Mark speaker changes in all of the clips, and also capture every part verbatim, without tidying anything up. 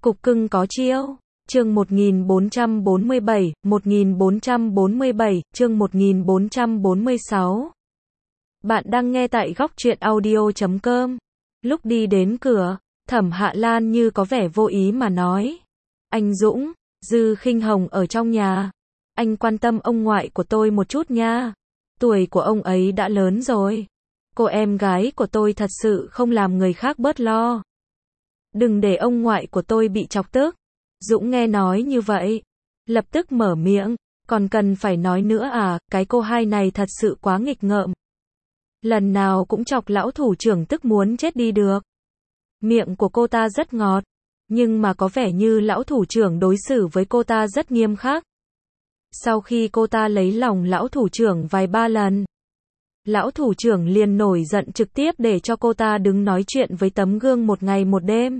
Speaker 1: Cục cưng có chiêu. Chương một nghìn bốn trăm bốn mươi bảy, một nghìn bốn trăm bốn mươi bảy, chương một nghìn bốn trăm bốn mươi sáu. Bạn đang nghe tại góc truyện audio chấm com. Lúc đi đến cửa, Thẩm Hạ Lan như có vẻ vô ý mà nói. Anh Dũng, Dư Khinh Hồng ở trong nhà. Anh quan tâm ông ngoại của tôi một chút nha. Tuổi của ông ấy đã lớn rồi. Cô em gái của tôi thật sự không làm người khác bớt lo. Đừng để ông ngoại của tôi bị chọc tức. Dũng nghe nói như vậy, lập tức mở miệng, còn cần phải nói nữa à, cái cô hai này thật sự quá nghịch ngợm. Lần nào cũng chọc lão thủ trưởng tức muốn chết đi được. Miệng của cô ta rất ngọt, nhưng mà có vẻ như lão thủ trưởng đối xử với cô ta rất nghiêm khắc. Sau khi cô ta lấy lòng lão thủ trưởng vài ba lần, lão thủ trưởng liền nổi giận trực tiếp để cho cô ta đứng nói chuyện với tấm gương một ngày một đêm.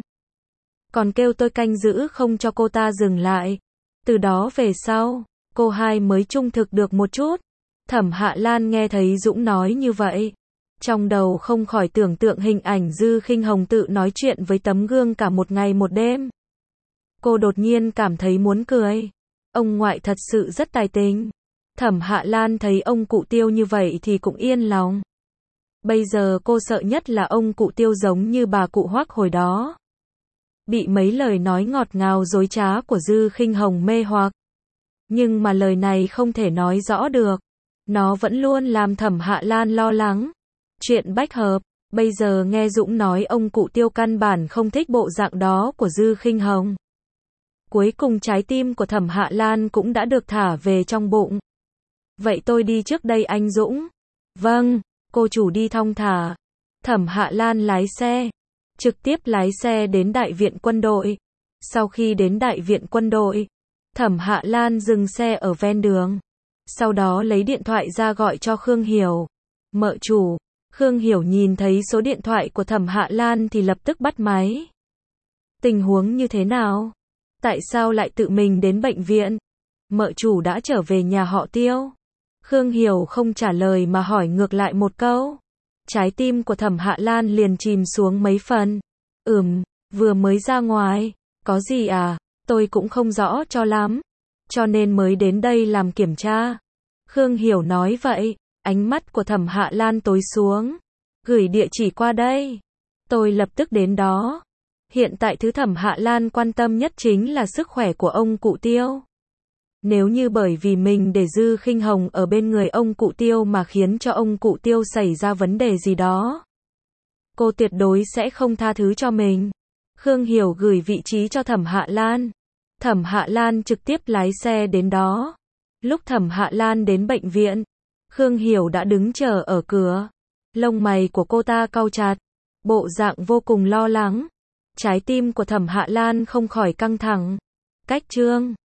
Speaker 1: Còn kêu tôi canh giữ không cho cô ta dừng lại. Từ đó về sau, cô hai mới trung thực được một chút. Thẩm Hạ Lan nghe thấy Dũng nói như vậy, trong đầu không khỏi tưởng tượng hình ảnh Dư Khinh Hồng tự nói chuyện với tấm gương cả một ngày một đêm. Cô đột nhiên cảm thấy muốn cười. Ông ngoại thật sự rất tài tình. Thẩm Hạ Lan thấy ông cụ Tiêu như vậy thì cũng yên lòng. Bây giờ cô sợ nhất là ông cụ Tiêu giống như bà cụ Hoắc hồi đó. Bị mấy lời nói ngọt ngào dối trá của Dư Khinh Hồng mê hoặc. Nhưng mà lời này không thể nói rõ được. Nó vẫn luôn làm Thẩm Hạ Lan lo lắng. Chuyện bách hợp, bây giờ nghe Dũng nói ông cụ Tiêu căn bản không thích bộ dạng đó của Dư Khinh Hồng. Cuối cùng trái tim của Thẩm Hạ Lan cũng đã được thả về trong bụng. Vậy tôi đi trước đây anh Dũng. Vâng, cô chủ đi thong thả. Thẩm Hạ Lan lái xe. Trực tiếp lái xe đến đại viện quân đội. Sau khi đến đại viện quân đội, Thẩm Hạ Lan dừng xe ở ven đường. Sau đó lấy điện thoại ra gọi cho Khương Hiểu. Mợ chủ. Khương Hiểu nhìn thấy số điện thoại của Thẩm Hạ Lan thì lập tức bắt máy. Tình huống như thế nào? Tại sao lại tự mình đến bệnh viện? Mợ chủ đã trở về nhà họ Tiêu. Khương Hiểu không trả lời mà hỏi ngược lại một câu. Trái tim của Thẩm Hạ Lan liền chìm xuống mấy phần. Ừm, vừa mới ra ngoài. Có gì à? Tôi cũng không rõ cho lắm. Cho nên mới đến đây làm kiểm tra. Khương Hiểu nói vậy. Ánh mắt của Thẩm Hạ Lan tối xuống. Gửi địa chỉ qua đây. Tôi lập tức đến đó. Hiện tại thứ Thẩm Hạ Lan quan tâm nhất chính là sức khỏe của ông cụ Tiêu. Nếu như bởi vì mình để Dư Khinh Hồng ở bên người ông cụ Tiêu mà khiến cho ông cụ Tiêu xảy ra vấn đề gì đó, cô tuyệt đối sẽ không tha thứ cho mình. Khương Hiểu gửi vị trí cho Thẩm Hạ Lan. Thẩm Hạ Lan trực tiếp lái xe đến đó. Lúc Thẩm Hạ Lan đến bệnh viện, Khương Hiểu đã đứng chờ ở cửa. Lông mày của cô ta cau chặt, bộ dạng vô cùng lo lắng. Trái tim của Thẩm Hạ Lan không khỏi căng thẳng. Cách chương